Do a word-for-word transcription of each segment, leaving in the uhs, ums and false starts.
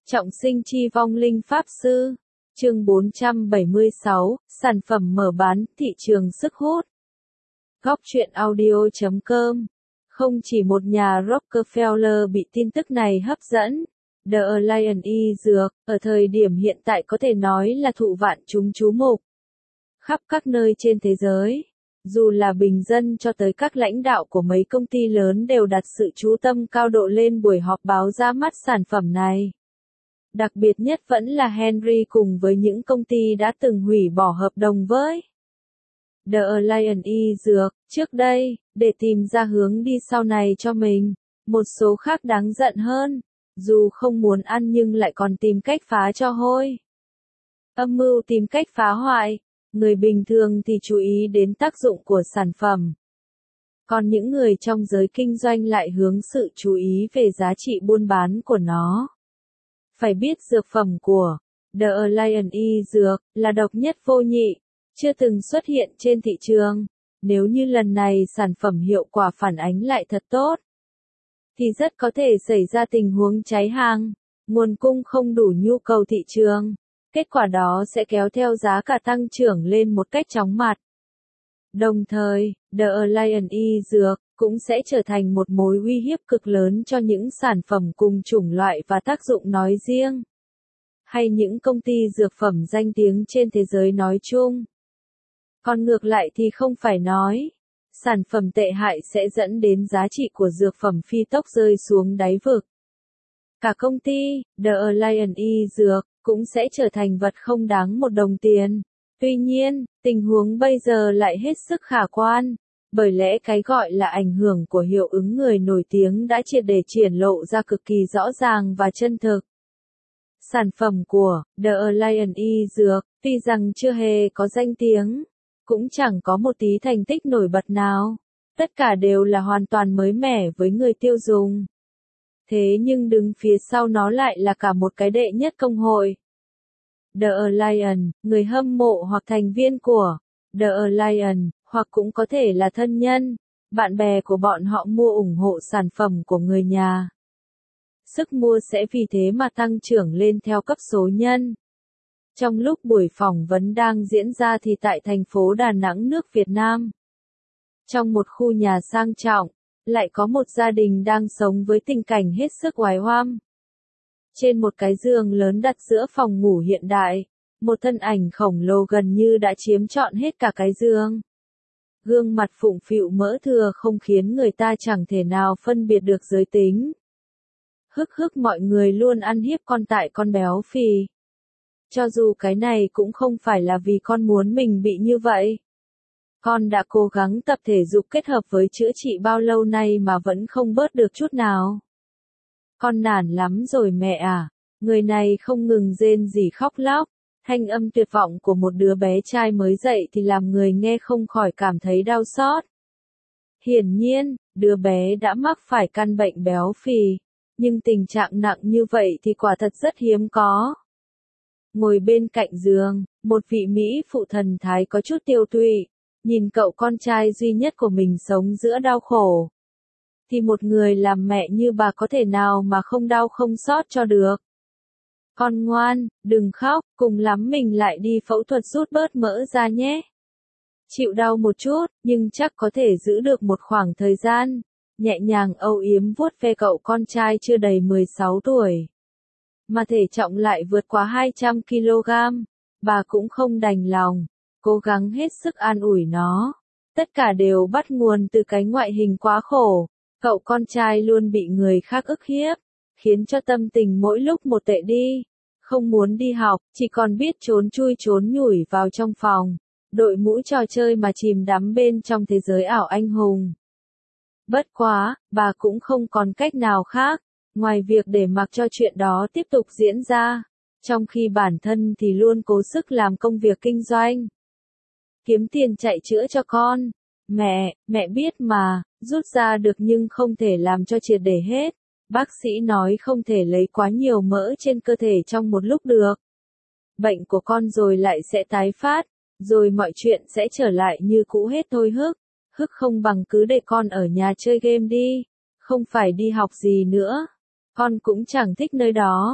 Trọng sinh chi vong linh pháp sư. Chương bốn trăm bảy mươi sáu, sản phẩm mở bán, thị trường sức hút. Góc truyện audio chấm com. Không chỉ một nhà Rockefeller bị tin tức này hấp dẫn, The Alliance y dược, ở thời điểm hiện tại có thể nói là thụ vạn chúng chú mục. Khắp các nơi trên thế giới, dù là bình dân cho tới các lãnh đạo của mấy công ty lớn đều đặt sự chú tâm cao độ lên buổi họp báo ra mắt sản phẩm này. Đặc biệt nhất vẫn là Henry cùng với những công ty đã từng hủy bỏ hợp đồng với The Alliance y dược trước đây, để tìm ra hướng đi sau này cho mình. Một số khác đáng giận hơn, dù không muốn ăn nhưng lại còn tìm cách phá cho hôi. Âm mưu tìm cách phá hoại, người bình thường thì chú ý đến tác dụng của sản phẩm. Còn những người trong giới kinh doanh lại hướng sự chú ý về giá trị buôn bán của nó. Phải biết dược phẩm của The Alliance y dược là độc nhất vô nhị, chưa từng xuất hiện trên thị trường. Nếu như lần này sản phẩm hiệu quả phản ánh lại thật tốt, thì rất có thể xảy ra tình huống cháy hàng, nguồn cung không đủ nhu cầu thị trường. Kết quả đó sẽ kéo theo giá cả tăng trưởng lên một cách chóng mặt. Đồng thời, The Alliance y dược cũng sẽ trở thành một mối uy hiếp cực lớn cho những sản phẩm cùng chủng loại và tác dụng nói riêng, hay những công ty dược phẩm danh tiếng trên thế giới nói chung. Còn ngược lại thì không phải nói, sản phẩm tệ hại sẽ dẫn đến giá trị của dược phẩm phi tốc rơi xuống đáy vực. Cả công ty, The Alliance y dược, cũng sẽ trở thành vật không đáng một đồng tiền. Tuy nhiên, tình huống bây giờ lại hết sức khả quan, bởi lẽ cái gọi là ảnh hưởng của hiệu ứng người nổi tiếng đã triệt để triển lộ ra cực kỳ rõ ràng và chân thực. Sản phẩm của The Alliance y dược, tuy rằng chưa hề có danh tiếng, cũng chẳng có một tí thành tích nổi bật nào, tất cả đều là hoàn toàn mới mẻ với người tiêu dùng. Thế nhưng đứng phía sau nó lại là cả một cái đệ nhất công hội. The Alliance, người hâm mộ hoặc thành viên của The Alliance, hoặc cũng có thể là thân nhân, bạn bè của bọn họ mua ủng hộ sản phẩm của người nhà. Sức mua sẽ vì thế mà tăng trưởng lên theo cấp số nhân. Trong lúc buổi phỏng vấn đang diễn ra thì tại thành phố Đà Nẵng nước Việt Nam, trong một khu nhà sang trọng, lại có một gia đình đang sống với tình cảnh hết sức oái oăm. Trên một cái giường lớn đặt giữa phòng ngủ hiện đại, một thân ảnh khổng lồ gần như đã chiếm trọn hết cả cái giường. Gương mặt phụng phịu mỡ thừa không khiến người ta chẳng thể nào phân biệt được giới tính. Hức hức mọi người luôn ăn hiếp con tại con béo phì. Cho dù cái này cũng không phải là vì con muốn mình bị như vậy. Con đã cố gắng tập thể dục kết hợp với chữa trị bao lâu nay mà vẫn không bớt được chút nào. Con nản lắm rồi mẹ à. Người này không ngừng rên rỉ khóc lóc. Thanh âm tuyệt vọng của một đứa bé trai mới dậy thì làm người nghe không khỏi cảm thấy đau xót. Hiển nhiên, đứa bé đã mắc phải căn bệnh béo phì. Nhưng tình trạng nặng như vậy thì quả thật rất hiếm có. Ngồi bên cạnh giường, một vị Mỹ phụ thần thái có chút tiêu tụy, nhìn cậu con trai duy nhất của mình sống giữa đau khổ. Thì một người làm mẹ như bà có thể nào mà không đau không xót cho được. Con ngoan, đừng khóc, cùng lắm mình lại đi phẫu thuật rút bớt mỡ ra nhé. Chịu đau một chút, nhưng chắc có thể giữ được một khoảng thời gian. Nhẹ nhàng âu yếm vuốt ve cậu con trai chưa đầy mười sáu tuổi. Mà thể trọng lại vượt quá hai trăm ki lô gam, bà cũng không đành lòng, cố gắng hết sức an ủi nó. Tất cả đều bắt nguồn từ cái ngoại hình quá khổ, cậu con trai luôn bị người khác ức hiếp, khiến cho tâm tình mỗi lúc một tệ đi, không muốn đi học, chỉ còn biết trốn chui trốn nhủi vào trong phòng, đội mũ trò chơi mà chìm đắm bên trong thế giới ảo anh hùng. Bất quá, bà cũng không còn cách nào khác, ngoài việc để mặc cho chuyện đó tiếp tục diễn ra, trong khi bản thân thì luôn cố sức làm công việc kinh doanh. Kiếm tiền chạy chữa cho con. Mẹ, mẹ biết mà, rút ra được nhưng không thể làm cho triệt để hết. Bác sĩ nói không thể lấy quá nhiều mỡ trên cơ thể trong một lúc được. Bệnh của con rồi lại sẽ tái phát, rồi mọi chuyện sẽ trở lại như cũ hết thôi Hức. Hức không bằng cứ để con ở nhà chơi game đi, không phải đi học gì nữa. Con cũng chẳng thích nơi đó.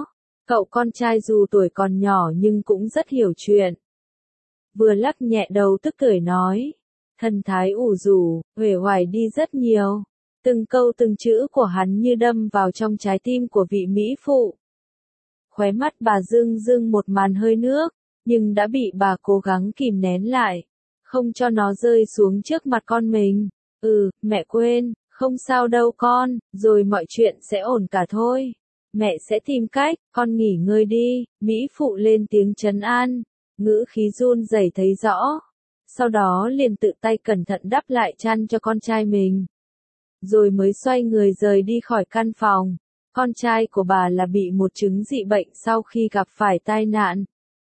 Cậu con trai dù tuổi còn nhỏ nhưng cũng rất hiểu chuyện. Vừa lắc nhẹ đầu tức cười nói. Thần thái ủ rũ, uể oải đi rất nhiều. Từng câu từng chữ của hắn như đâm vào trong trái tim của vị mỹ phụ. Khóe mắt bà rưng rưng một màn hơi nước, nhưng đã bị bà cố gắng kìm nén lại, không cho nó rơi xuống trước mặt con mình. Ừ, mẹ quên, không sao đâu con, rồi mọi chuyện sẽ ổn cả thôi. Mẹ sẽ tìm cách, con nghỉ ngơi đi, mỹ phụ lên tiếng trấn an, ngữ khí run rẩy thấy rõ. Sau đó liền tự tay cẩn thận đắp lại chăn cho con trai mình. Rồi mới xoay người rời đi khỏi căn phòng. Con trai của bà là bị một chứng dị bệnh sau khi gặp phải tai nạn,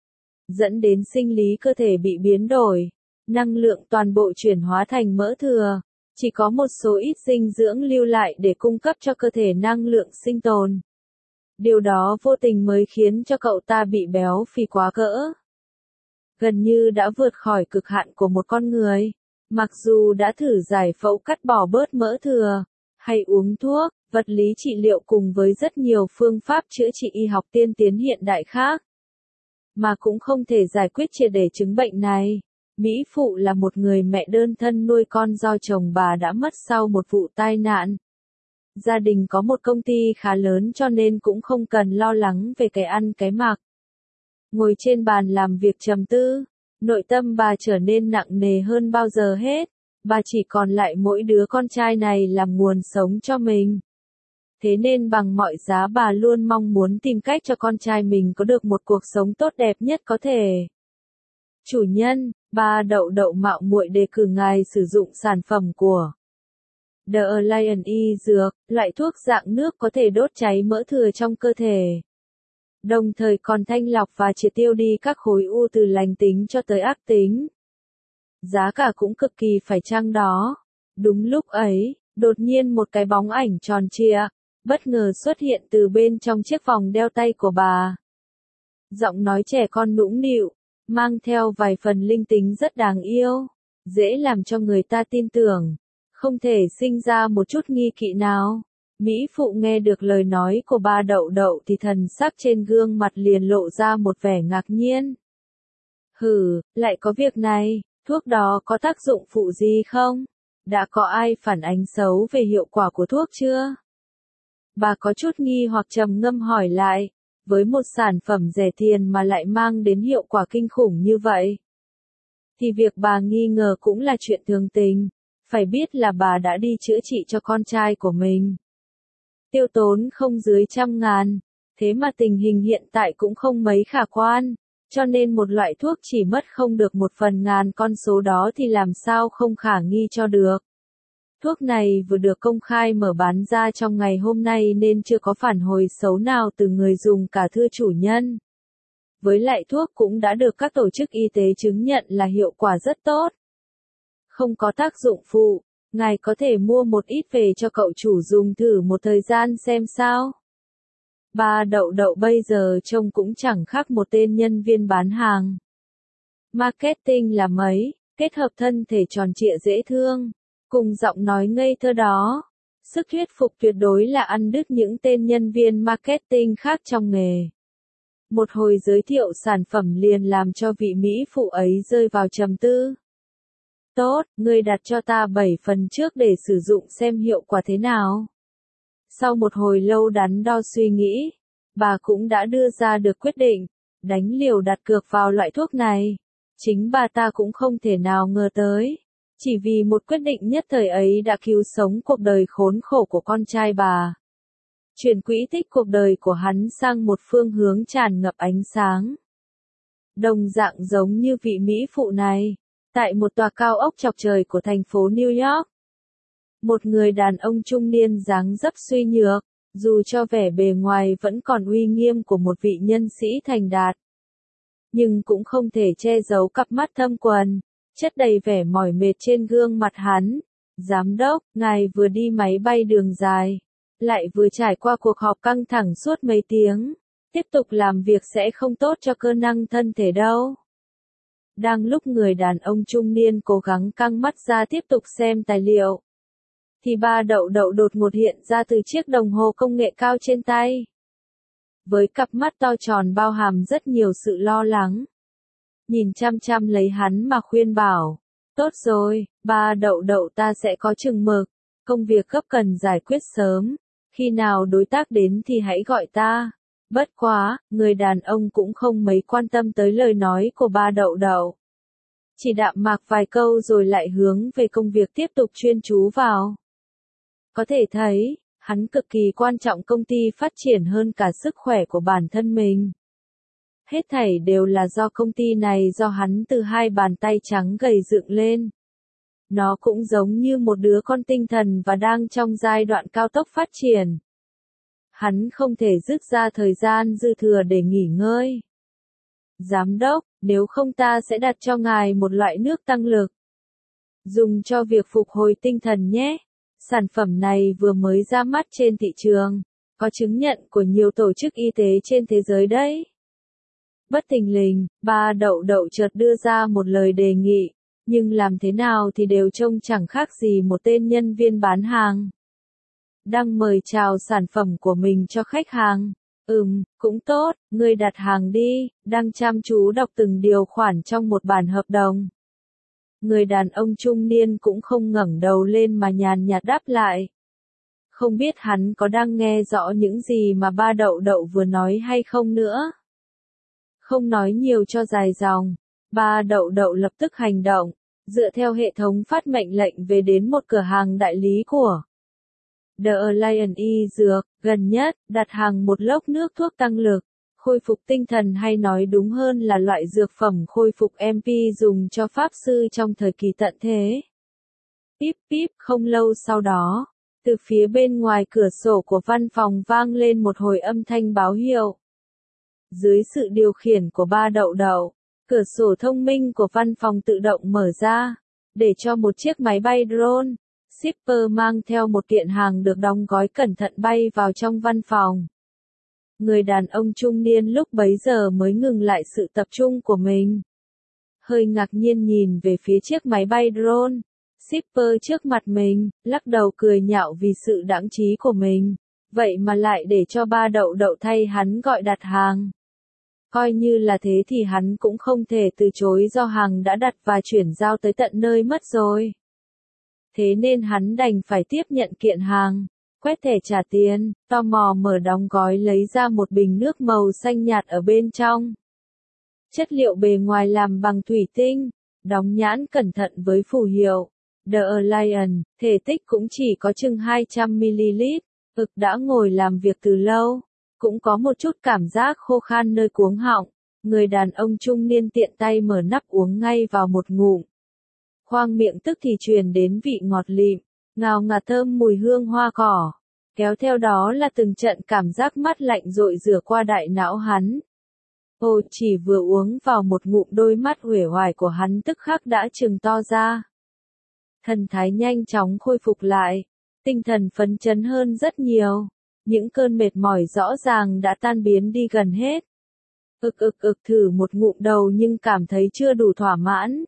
dẫn đến sinh lý cơ thể bị biến đổi, năng lượng toàn bộ chuyển hóa thành mỡ thừa, chỉ có một số ít dinh dưỡng lưu lại để cung cấp cho cơ thể năng lượng sinh tồn. Điều đó vô tình mới khiến cho cậu ta bị béo phì quá cỡ. Gần như đã vượt khỏi cực hạn của một con người. Mặc dù đã thử giải phẫu cắt bỏ bớt mỡ thừa, hay uống thuốc, vật lý trị liệu cùng với rất nhiều phương pháp chữa trị y học tiên tiến hiện đại khác, mà cũng không thể giải quyết triệt để chứng bệnh này. Mỹ phụ là một người mẹ đơn thân nuôi con do chồng bà đã mất sau một vụ tai nạn. Gia đình có một công ty khá lớn cho nên cũng không cần lo lắng về cái ăn cái mặc. Ngồi trên bàn làm việc trầm tư, nội tâm bà trở nên nặng nề hơn bao giờ hết. Bà chỉ còn lại mỗi đứa con trai này làm nguồn sống cho mình. Thế nên bằng mọi giá bà luôn mong muốn tìm cách cho con trai mình có được một cuộc sống tốt đẹp nhất có thể. Chủ nhân, bà Đậu Đậu mạo muội đề cử ngài sử dụng sản phẩm của The Alliance Y Dược, loại thuốc dạng nước có thể đốt cháy mỡ thừa trong cơ thể, đồng thời còn thanh lọc và triệt tiêu đi các khối u từ lành tính cho tới ác tính. Giá cả cũng cực kỳ phải chăng đó. Đúng lúc ấy, đột nhiên một cái bóng ảnh tròn trịa, bất ngờ xuất hiện từ bên trong chiếc vòng đeo tay của bà. Giọng nói trẻ con nũng nịu, mang theo vài phần linh tính rất đáng yêu, dễ làm cho người ta tin tưởng, không thể sinh ra một chút nghi kỵ nào. Mỹ phụ nghe được lời nói của bà Đậu Đậu thì thần sắc trên gương mặt liền lộ ra một vẻ ngạc nhiên. Hừ, lại có việc này, thuốc đó có tác dụng phụ gì không? Đã có ai phản ánh xấu về hiệu quả của thuốc chưa? Bà có chút nghi hoặc trầm ngâm hỏi lại, với một sản phẩm rẻ tiền mà lại mang đến hiệu quả kinh khủng như vậy, thì việc bà nghi ngờ cũng là chuyện thường tình. Phải biết là bà đã đi chữa trị cho con trai của mình, tiêu tốn không dưới trăm ngàn, thế mà tình hình hiện tại cũng không mấy khả quan, cho nên một loại thuốc chỉ mất không được một phần ngàn con số đó thì làm sao không khả nghi cho được. Thuốc này vừa được công khai mở bán ra trong ngày hôm nay nên chưa có phản hồi xấu nào từ người dùng cả thưa chủ nhân. Với lại thuốc cũng đã được các tổ chức y tế chứng nhận là hiệu quả rất tốt, không có tác dụng phụ. Ngài có thể mua một ít về cho cậu chủ dùng thử một thời gian xem sao. Bà Đậu Đậu bây giờ trông cũng chẳng khác một tên nhân viên bán hàng. Marketing là mấy, kết hợp thân thể tròn trịa dễ thương, cùng giọng nói ngây thơ đó. Sức thuyết phục tuyệt đối là ăn đứt những tên nhân viên marketing khác trong nghề. Một hồi giới thiệu sản phẩm liền làm cho vị mỹ phụ ấy rơi vào trầm tư. Tốt, ngươi đặt cho ta bảy phần trước để sử dụng xem hiệu quả thế nào. Sau một hồi lâu đắn đo suy nghĩ, bà cũng đã đưa ra được quyết định, đánh liều đặt cược vào loại thuốc này. Chính bà ta cũng không thể nào ngờ tới, chỉ vì một quyết định nhất thời ấy đã cứu sống cuộc đời khốn khổ của con trai bà. Chuyển quỹ tích cuộc đời của hắn sang một phương hướng tràn ngập ánh sáng. Đồng dạng giống như vị mỹ phụ này, tại một tòa cao ốc chọc trời của thành phố New York, một người đàn ông trung niên dáng dấp suy nhược, dù cho vẻ bề ngoài vẫn còn uy nghiêm của một vị nhân sĩ thành đạt, nhưng cũng không thể che giấu cặp mắt thâm quầng, chất đầy vẻ mỏi mệt trên gương mặt hắn. Giám đốc, ngài vừa đi máy bay đường dài, lại vừa trải qua cuộc họp căng thẳng suốt mấy tiếng, tiếp tục làm việc sẽ không tốt cho cơ năng thân thể đâu. Đang lúc người đàn ông trung niên cố gắng căng mắt ra tiếp tục xem tài liệu, thì bà Đậu Đậu đột ngột hiện ra từ chiếc đồng hồ công nghệ cao trên tay. với cặp mắt to tròn bao hàm rất nhiều sự lo lắng. Nhìn chăm chăm lấy hắn mà khuyên bảo. Tốt rồi, ba đậu đậu ta sẽ có chừng mực. Công việc gấp cần giải quyết sớm. Khi nào đối tác đến thì hãy gọi ta. Bất quá, người đàn ông cũng không mấy quan tâm tới lời nói của ba đậu đậu. Chỉ đạm mạc vài câu rồi lại hướng về công việc tiếp tục chuyên chú vào. Có thể thấy, hắn cực kỳ quan trọng công ty phát triển hơn cả sức khỏe của bản thân mình. Hết thảy đều là do công ty này do hắn từ hai bàn tay trắng gầy dựng lên. Nó cũng giống như một đứa con tinh thần và đang trong giai đoạn cao tốc phát triển. Hắn không thể dứt ra thời gian dư thừa để nghỉ ngơi. Giám đốc, nếu không ta sẽ đặt cho ngài một loại nước tăng lực. Dùng cho việc phục hồi tinh thần nhé. Sản phẩm này vừa mới ra mắt trên thị trường, có chứng nhận của nhiều tổ chức y tế trên thế giới đấy. Bất thình lình, ba đậu đậu chợt đưa ra một lời đề nghị, nhưng làm thế nào thì đều trông chẳng khác gì một tên nhân viên bán hàng. Đang mời chào sản phẩm của mình cho khách hàng. Ừm, cũng tốt, ngươi đặt hàng đi, đang chăm chú đọc từng điều khoản trong một bản hợp đồng. Người đàn ông trung niên cũng không ngẩng đầu lên mà nhàn nhạt đáp lại. Không biết hắn có đang nghe rõ những gì mà ba đậu đậu vừa nói hay không nữa. Không nói nhiều cho dài dòng, ba đậu đậu lập tức hành động, dựa theo hệ thống phát mệnh lệnh về đến một cửa hàng đại lý của The Alliance Y Dược, gần nhất, đặt hàng một lốc nước thuốc tăng lực, khôi phục tinh thần hay nói đúng hơn là loại dược phẩm khôi phục em pê dùng cho pháp sư trong thời kỳ tận thế. Píp píp, không lâu sau đó, từ phía bên ngoài cửa sổ của văn phòng vang lên một hồi âm thanh báo hiệu. Dưới sự điều khiển của ba đậu đậu, cửa sổ thông minh của văn phòng tự động mở ra, để cho một chiếc máy bay drone, shipper mang theo một kiện hàng được đóng gói cẩn thận bay vào trong văn phòng. Người đàn ông trung niên lúc bấy giờ mới ngừng lại sự tập trung của mình. Hơi ngạc nhiên nhìn về phía chiếc máy bay drone, shipper trước mặt mình, lắc đầu cười nhạo vì sự đãng trí của mình. Vậy mà lại để cho ba đậu đậu thay hắn gọi đặt hàng. Coi như là thế thì hắn cũng không thể từ chối do hàng đã đặt và chuyển giao tới tận nơi mất rồi. Thế nên hắn đành phải tiếp nhận kiện hàng, quét thẻ trả tiền, tò mò mở đóng gói lấy ra một bình nước màu xanh nhạt ở bên trong. Chất liệu bề ngoài làm bằng thủy tinh, đóng nhãn cẩn thận với phù hiệu The Alliance, thể tích cũng chỉ có chừng hai trăm mi-li-lít, ực đã ngồi làm việc từ lâu, cũng có một chút cảm giác khô khan nơi cuống họng. Người đàn ông trung niên tiện tay mở nắp uống ngay vào một ngụm. Khoang miệng tức thì truyền đến vị ngọt lịm, ngào ngạt thơm mùi hương hoa cỏ. Kéo theo đó là từng trận cảm giác mát lạnh rội rửa qua đại não hắn. Ồ, chỉ vừa uống vào một ngụm đôi mắt uể oải của hắn tức khắc đã trừng to ra. Thần thái nhanh chóng khôi phục lại, tinh thần phấn chấn hơn rất nhiều. Những cơn mệt mỏi rõ ràng đã tan biến đi gần hết. Ực ực ực thử một ngụm đầu nhưng cảm thấy chưa đủ thỏa mãn.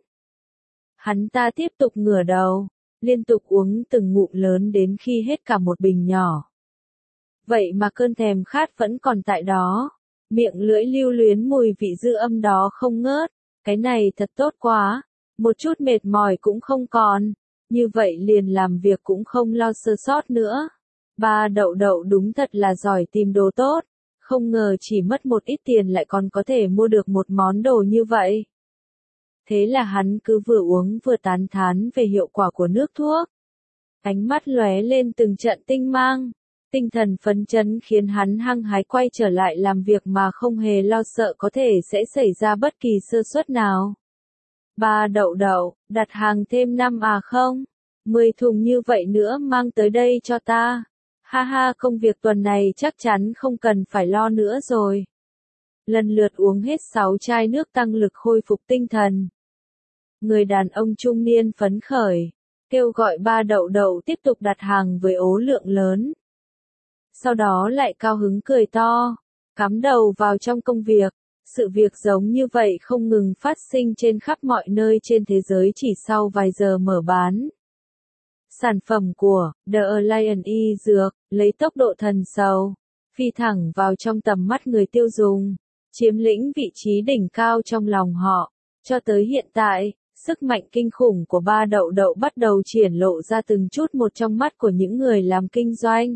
Hắn ta tiếp tục ngửa đầu, liên tục uống từng ngụm lớn đến khi hết cả một bình nhỏ. Vậy mà cơn thèm khát vẫn còn tại đó, miệng lưỡi lưu luyến mùi vị dư âm đó không ngớt, cái này thật tốt quá, một chút mệt mỏi cũng không còn, như vậy liền làm việc cũng không lo sơ sót nữa. Ba đậu đậu đúng thật là giỏi tìm đồ tốt, không ngờ chỉ mất một ít tiền lại còn có thể mua được một món đồ như vậy. Thế là hắn cứ vừa uống vừa tán thán về hiệu quả của nước thuốc. Ánh mắt lóe lên từng trận tinh mang, tinh thần phấn chấn khiến hắn hăng hái quay trở lại làm việc mà không hề lo sợ có thể sẽ xảy ra bất kỳ sơ suất nào. Ba đậu đậu, đặt hàng thêm năm à không? Mười thùng như vậy nữa mang tới đây cho ta. Ha ha, công việc tuần này chắc chắn không cần phải lo nữa rồi. Lần lượt uống hết sáu chai nước tăng lực khôi phục tinh thần. Người đàn ông trung niên phấn khởi, kêu gọi ba đậu đậu tiếp tục đặt hàng với ố lượng lớn. Sau đó lại cao hứng cười to, cắm đầu vào trong công việc. Sự việc giống như vậy không ngừng phát sinh trên khắp mọi nơi trên thế giới chỉ sau vài giờ mở bán. Sản phẩm của The Alliance Y Dược, lấy tốc độ thần sầu, phi thẳng vào trong tầm mắt người tiêu dùng, chiếm lĩnh vị trí đỉnh cao trong lòng họ. Cho tới hiện tại, sức mạnh kinh khủng của ba đậu đậu bắt đầu triển lộ ra từng chút một trong mắt của những người làm kinh doanh.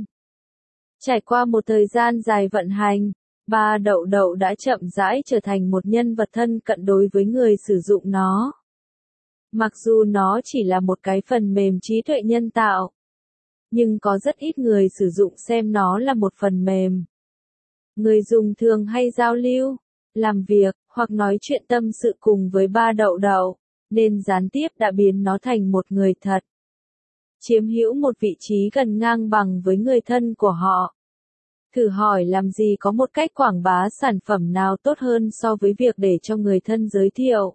Trải qua một thời gian dài vận hành, ba đậu đậu đã chậm rãi trở thành một nhân vật thân cận đối với người sử dụng nó. Mặc dù nó chỉ là một cái phần mềm trí tuệ nhân tạo, nhưng có rất ít người sử dụng xem nó là một phần mềm. Người dùng thường hay giao lưu, làm việc, hoặc nói chuyện tâm sự cùng với ba đậu đậu, nên gián tiếp đã biến nó thành một người thật. Chiếm hữu một vị trí gần ngang bằng với người thân của họ. Thử hỏi làm gì có một cách quảng bá sản phẩm nào tốt hơn so với việc để cho người thân giới thiệu,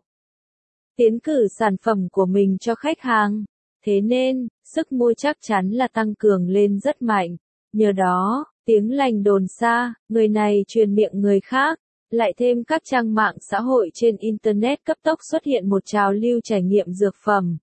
tiến cử sản phẩm của mình cho khách hàng. Thế nên, sức mua chắc chắn là tăng cường lên rất mạnh. Nhờ đó, tiếng lành đồn xa, người này truyền miệng người khác. Lại thêm các trang mạng xã hội trên Internet cấp tốc xuất hiện một trào lưu trải nghiệm dược phẩm.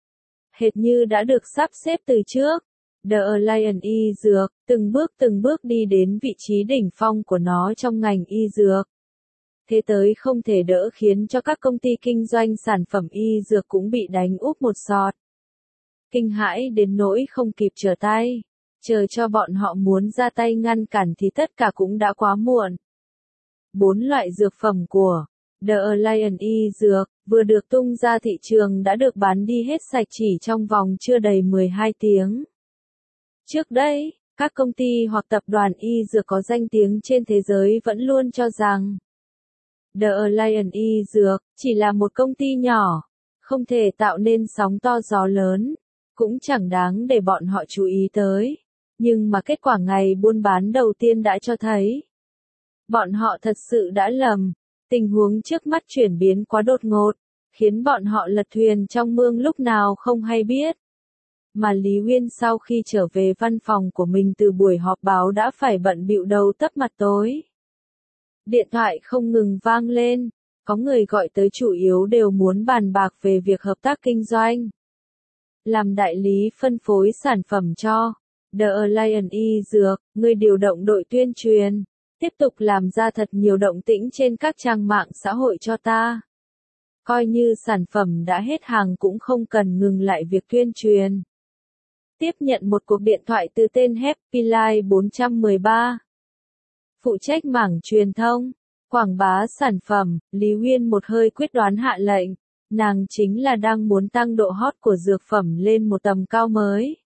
Hệt như đã được sắp xếp từ trước, The Alliance Y Dược, từng bước từng bước đi đến vị trí đỉnh phong của nó trong ngành y dược. Thế tới không thể đỡ khiến cho các công ty kinh doanh sản phẩm y dược cũng bị đánh úp một sọt. Kinh hãi đến nỗi không kịp trở tay, chờ cho bọn họ muốn ra tay ngăn cản thì tất cả cũng đã quá muộn. Bốn loại dược phẩm của The Alliance Y Dược vừa được tung ra thị trường đã được bán đi hết sạch chỉ trong vòng chưa đầy mười hai tiếng. Trước đây, các công ty hoặc tập đoàn y dược có danh tiếng trên thế giới vẫn luôn cho rằng The Alliance Y Dược chỉ là một công ty nhỏ, không thể tạo nên sóng to gió lớn, cũng chẳng đáng để bọn họ chú ý tới. Nhưng mà kết quả ngày buôn bán đầu tiên đã cho thấy, bọn họ thật sự đã lầm. Tình huống trước mắt chuyển biến quá đột ngột, khiến bọn họ lật thuyền trong mương lúc nào không hay biết. Mà Lý Uyên sau khi trở về văn phòng của mình từ buổi họp báo đã phải bận bịu đầu tấp mặt tối. Điện thoại không ngừng vang lên, có người gọi tới chủ yếu đều muốn bàn bạc về việc hợp tác kinh doanh. Làm đại lý phân phối sản phẩm cho The Alliance Y Dược, người điều động đội tuyên truyền, tiếp tục làm ra thật nhiều động tĩnh trên các trang mạng xã hội cho ta. Coi như sản phẩm đã hết hàng cũng không cần ngừng lại việc tuyên truyền. Tiếp nhận một cuộc điện thoại từ tên Happy Life bốn một ba. Phụ trách mảng truyền thông, quảng bá sản phẩm, Lý Uyên một hơi quyết đoán hạ lệnh. Nàng chính là đang muốn tăng độ hot của dược phẩm lên một tầm cao mới.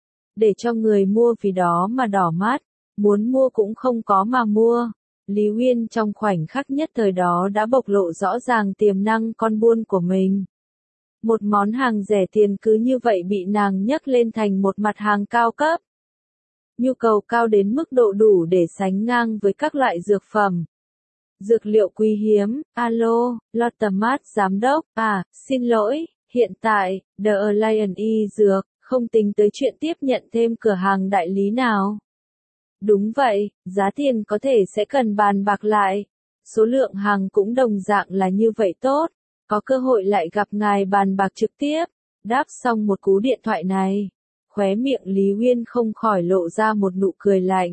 Để cho người mua vì đó mà đỏ mắt, muốn mua cũng không có mà mua. Lý Uyên trong khoảnh khắc nhất thời đó đã bộc lộ rõ ràng tiềm năng con buôn của mình. Một món hàng rẻ tiền cứ như vậy bị nàng nhấc lên thành một mặt hàng cao cấp. Nhu cầu cao đến mức độ đủ để sánh ngang với các loại dược phẩm. Dược liệu quý hiếm, alo, Lottamat giám đốc, à, xin lỗi, hiện tại, The Alliance Y Dược, không tính tới chuyện tiếp nhận thêm cửa hàng đại lý nào. Đúng vậy, giá tiền có thể sẽ cần bàn bạc lại. Số lượng hàng cũng đồng dạng là như vậy tốt. Có cơ hội lại gặp ngài bàn bạc trực tiếp. Đáp xong một cú điện thoại này, khóe miệng Lý Uyên không khỏi lộ ra một nụ cười lạnh.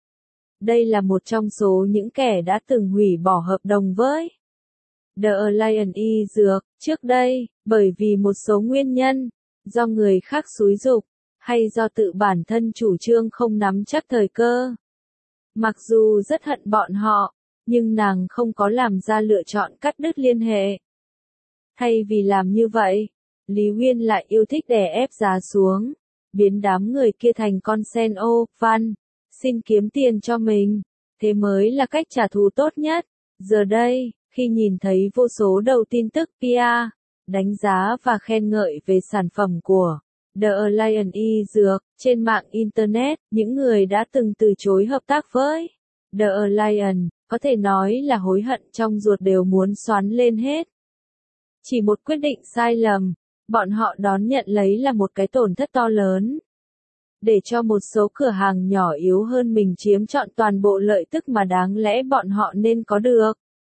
Đây là một trong số những kẻ đã từng hủy bỏ hợp đồng với The Alliance Y Dược trước đây, bởi vì một số nguyên nhân, do người khác xúi giục, hay do tự bản thân chủ trương không nắm chắc thời cơ. Mặc dù rất hận bọn họ, nhưng nàng không có làm ra lựa chọn cắt đứt liên hệ. Thay vì làm như vậy, Lý Uyên lại yêu thích đè ép giá xuống, biến đám người kia thành con sen ô, văn, xin kiếm tiền cho mình, thế mới là cách trả thù tốt nhất. Giờ đây, khi nhìn thấy vô số đầu tin tức pê e, đánh giá và khen ngợi về sản phẩm của The Alliance Y Dược trên mạng Internet, những người đã từng từ chối hợp tác với The Alliance, có thể nói là hối hận trong ruột đều muốn xoắn lên hết. Chỉ một quyết định sai lầm, bọn họ đón nhận lấy là một cái tổn thất to lớn. Để cho một số cửa hàng nhỏ yếu hơn mình chiếm trọn toàn bộ lợi tức mà đáng lẽ bọn họ nên có được.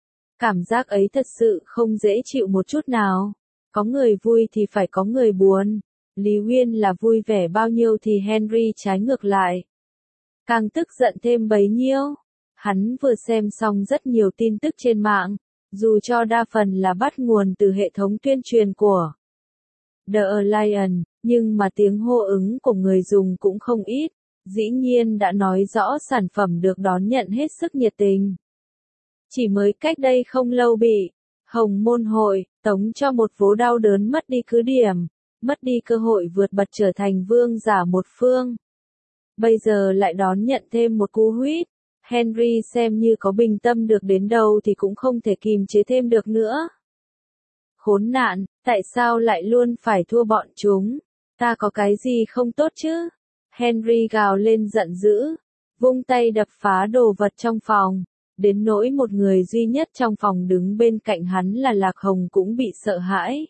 Cảm giác ấy thật sự không dễ chịu một chút nào. Có người vui thì phải có người buồn. Lý Uyên là vui vẻ bao nhiêu thì Henry trái ngược lại. càng tức giận thêm bấy nhiêu. Hắn vừa xem xong rất nhiều tin tức trên mạng, dù cho đa phần là bắt nguồn từ hệ thống tuyên truyền của The Alliance, nhưng mà tiếng hô ứng của người dùng cũng không ít, dĩ nhiên đã nói rõ sản phẩm được đón nhận hết sức nhiệt tình. Chỉ mới cách đây không lâu bị Hồng Môn Hội tống cho một vố đau đớn mất đi cứ điểm, mất đi cơ hội vượt bật trở thành vương giả một phương. Bây giờ lại đón nhận thêm một cú huýt, Henry xem như có bình tâm được đến đâu thì cũng không thể kìm chế thêm được nữa. Khốn nạn, tại sao lại luôn phải thua bọn chúng? Ta có cái gì không tốt chứ? Henry gào lên giận dữ, vung tay đập phá đồ vật trong phòng, đến nỗi một người duy nhất trong phòng đứng bên cạnh hắn là Lạc Hồng cũng bị sợ hãi.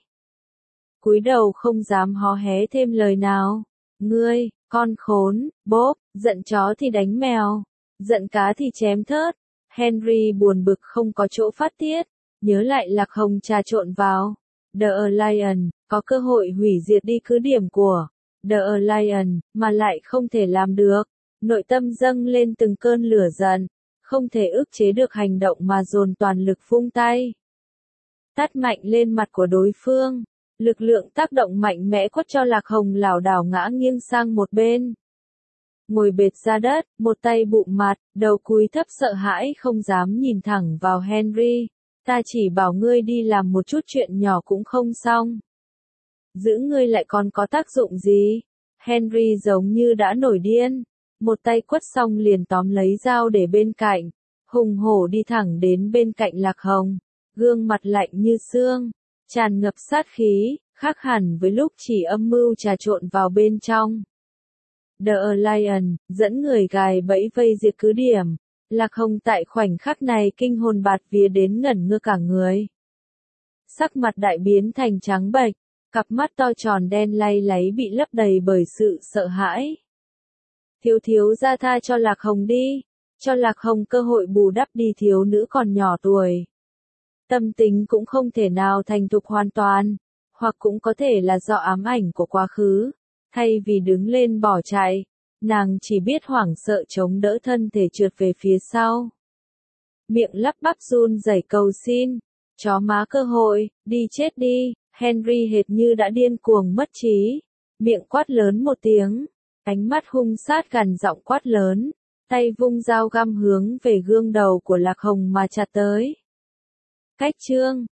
Cúi đầu không dám hó hé thêm lời nào. Ngươi, con khốn, bốp, giận chó thì đánh mèo, giận cá thì chém thớt. Henry buồn bực không có chỗ phát tiết, nhớ lại Lạc Hồng trà trộn vào The Alliance, có cơ hội hủy diệt đi cứ điểm của The Alliance, mà lại không thể làm được. Nội tâm dâng lên từng cơn lửa giận, không thể ức chế được hành động mà dồn toàn lực vung tay. Tát mạnh lên mặt của đối phương, lực lượng tác động mạnh mẽ quất cho Lạc Hồng lảo đảo ngã nghiêng sang một bên. Ngồi bệt ra đất, một tay bụng mặt, đầu cúi thấp sợ hãi không dám nhìn thẳng vào Henry. Ta chỉ bảo ngươi đi làm một chút chuyện nhỏ cũng không xong. Giữ ngươi lại còn có tác dụng gì? Henry giống như đã nổi điên. Một tay quất xong liền tóm lấy dao để bên cạnh. Hùng hổ đi thẳng đến bên cạnh Lạc Hồng. Gương mặt lạnh như xương. Tràn ngập sát khí, khác hẳn với lúc chỉ âm mưu trà trộn vào bên trong. The Alliance, dẫn người gài bẫy vây diệt cứ điểm. Lạc Hồng tại khoảnh khắc này kinh hồn bạt vía đến ngẩn ngơ cả người. Sắc mặt đại biến thành trắng bệch, cặp mắt to tròn đen lay láy bị lấp đầy bởi sự sợ hãi. Thiếu thiếu ra tha cho Lạc Hồng đi, cho Lạc Hồng cơ hội bù đắp đi thiếu nữ còn nhỏ tuổi. Tâm tính cũng không thể nào thành thục hoàn toàn, hoặc cũng có thể là do ám ảnh của quá khứ. Thay vì đứng lên bỏ chạy, nàng chỉ biết hoảng sợ chống đỡ thân thể trượt về phía sau. Miệng lắp bắp run rẩy cầu xin, chó má cơ hội, đi chết đi. Henry hệt như đã điên cuồng mất trí, miệng quát lớn một tiếng, ánh mắt hung sát gằn giọng quát lớn, tay vung dao găm hướng về gương đầu của Lạc Hồng mà chặt tới. Cách chương